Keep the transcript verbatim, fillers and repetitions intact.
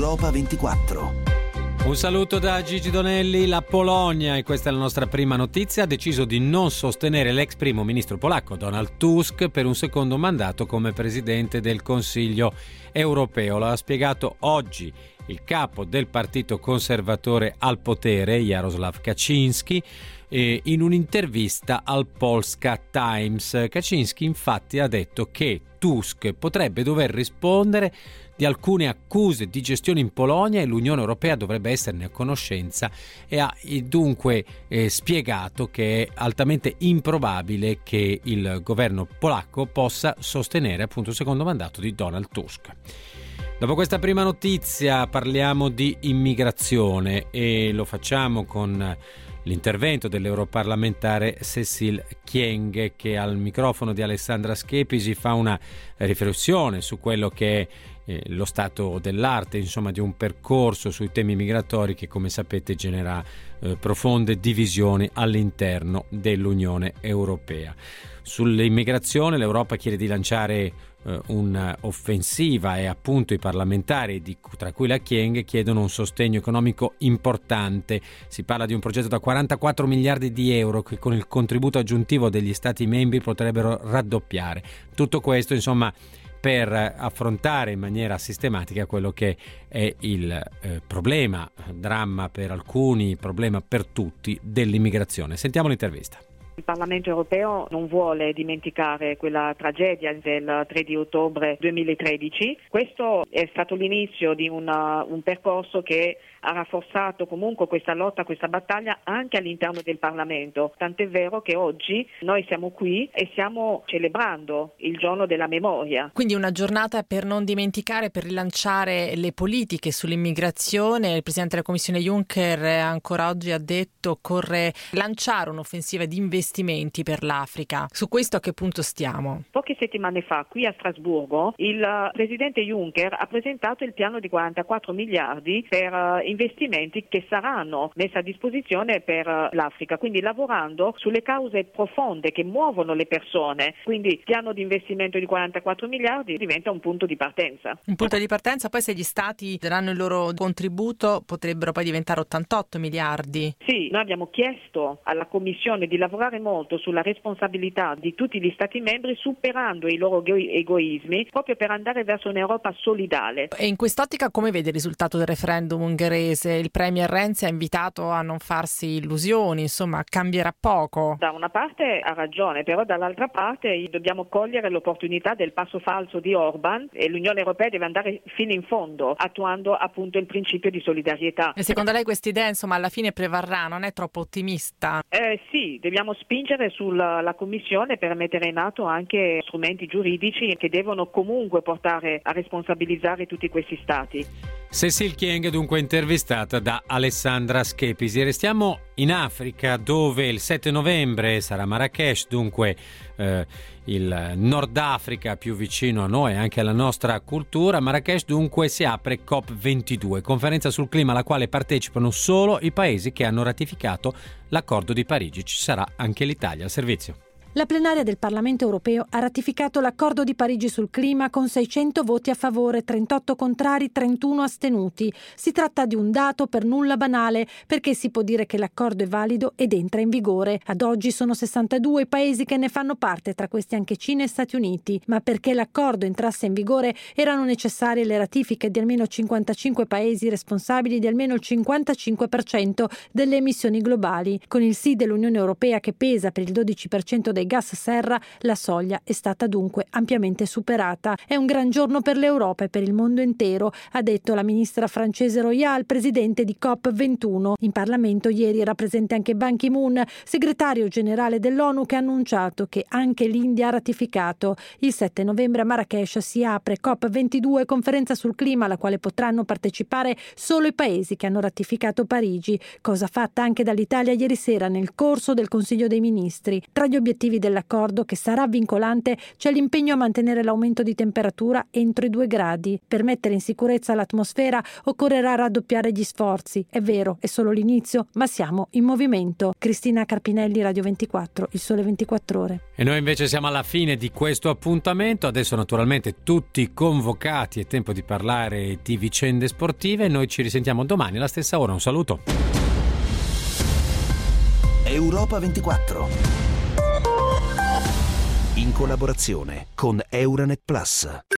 Europa ventiquattro. Un saluto da Gigi Donelli. La Polonia, e questa è la nostra prima notizia, ha deciso di non sostenere l'ex primo ministro polacco Donald Tusk per un secondo mandato come presidente del Consiglio europeo. Lo ha spiegato oggi il capo del partito conservatore al potere, Jarosław Kaczyński, in un'intervista al Polska Times. Kaczyński infatti ha detto che Tusk potrebbe dover rispondere di alcune accuse di gestione in Polonia e l'Unione Europea dovrebbe esserne a conoscenza, e ha dunque eh, spiegato che è altamente improbabile che il governo polacco possa sostenere appunto il secondo mandato di Donald Tusk. Dopo questa prima notizia parliamo di immigrazione e lo facciamo con l'intervento dell'europarlamentare Cécile Kyenge, che al microfono di Alessandra Schepisi fa una riflessione su quello che è eh, lo stato dell'arte, insomma, di un percorso sui temi migratori che, come sapete, genera eh, profonde divisioni all'interno dell'Unione Europea. Sull'immigrazione l'Europa chiede di lanciare eh, un'offensiva e appunto i parlamentari, di, tra cui la Kyenge, chiedono un sostegno economico importante. Si parla di un progetto da quarantaquattro miliardi di euro che con il contributo aggiuntivo degli Stati membri potrebbero raddoppiare. Tutto questo, insomma, per affrontare in maniera sistematica quello che è il eh, problema, dramma per alcuni, problema per tutti, dell'immigrazione. Sentiamo l'intervista. Il Parlamento europeo non vuole dimenticare quella tragedia del tre di ottobre duemilatredici. Questo è stato l'inizio di una, un percorso che ha rafforzato comunque questa lotta, questa battaglia anche all'interno del Parlamento. Tant'è vero che oggi noi siamo qui e stiamo celebrando il giorno della memoria. Quindi una giornata per non dimenticare, per rilanciare le politiche sull'immigrazione. Il Presidente della Commissione Juncker ancora oggi ha detto che occorre lanciare un'offensiva di investimenti per l'Africa. Su questo a che punto stiamo? Poche settimane fa, qui a Strasburgo, il Presidente Juncker ha presentato il piano di quarantaquattro miliardi per investimenti che saranno messi a disposizione per l'Africa, quindi lavorando sulle cause profonde che muovono le persone. Quindi il piano di investimento di quarantaquattro miliardi diventa un punto di partenza. Un punto di partenza, poi se gli Stati daranno il loro contributo potrebbero poi diventare ottantotto miliardi. Sì, noi abbiamo chiesto alla Commissione di lavorare molto sulla responsabilità di tutti gli Stati membri, superando i loro egoismi, proprio per andare verso un'Europa solidale. E in quest'ottica come vede il risultato del referendum ungherese? Il Premier Renzi ha invitato a non farsi illusioni, insomma cambierà poco. Da una parte ha ragione, però dall'altra parte dobbiamo cogliere l'opportunità del passo falso di Orban e l'Unione Europea deve andare fino in fondo, attuando appunto il principio di solidarietà. E secondo lei questa idea, insomma, alla fine prevarrà? Non è troppo ottimista? Eh, sì, dobbiamo spingere sulla la Commissione per mettere in atto anche strumenti giuridici che devono comunque portare a responsabilizzare tutti questi Stati. Cécile Kyenge, dunque intervistata da Alessandra Schepisi. Restiamo in Africa, dove il sette novembre sarà Marrakech, dunque eh, il Nord Africa più vicino a noi, anche alla nostra cultura. Marrakech dunque si apre COP ventidue, conferenza sul clima alla quale partecipano solo i paesi che hanno ratificato l'accordo di Parigi. Ci sarà anche l'Italia al servizio. La plenaria del Parlamento europeo ha ratificato l'accordo di Parigi sul clima con seicento voti a favore, trentotto contrari, trentuno astenuti. Si tratta di un dato per nulla banale, perché si può dire che l'accordo è valido ed entra in vigore. Ad oggi sono sessantadue i paesi che ne fanno parte, tra questi anche Cina e Stati Uniti. Ma perché l'accordo entrasse in vigore erano necessarie le ratifiche di almeno cinquantacinque paesi responsabili di almeno il cinquantacinque per cento delle emissioni globali. Con il sì dell'Unione Europea, che pesa per il dodici per cento dei gas serra, la soglia è stata dunque ampiamente superata. È un gran giorno per l'Europa e per il mondo intero, ha detto la ministra francese Royal, presidente di COP ventuno. In Parlamento ieri era presente anche Ban Ki-moon, segretario generale dell'ONU, che ha annunciato che anche l'India ha ratificato. Il sette novembre a Marrakech si apre COP ventidue, conferenza sul clima alla quale potranno partecipare solo i paesi che hanno ratificato Parigi, cosa fatta anche dall'Italia ieri sera nel corso del Consiglio dei Ministri. Tra gli obiettivi obiettivi dell'accordo, che sarà vincolante, c'è l'impegno a mantenere l'aumento di temperatura entro i due gradi. Per mettere in sicurezza l'atmosfera occorrerà raddoppiare gli sforzi. È vero, è solo l'inizio, ma siamo in movimento. Cristina Carpinelli, Radio ventiquattro, Il Sole ventiquattro Ore. E noi invece siamo alla fine di questo appuntamento. Adesso naturalmente tutti convocati, è tempo di parlare di vicende sportive. Noi ci risentiamo domani alla stessa ora. Un saluto. Europa ventiquattro, in collaborazione con Euranet Plus.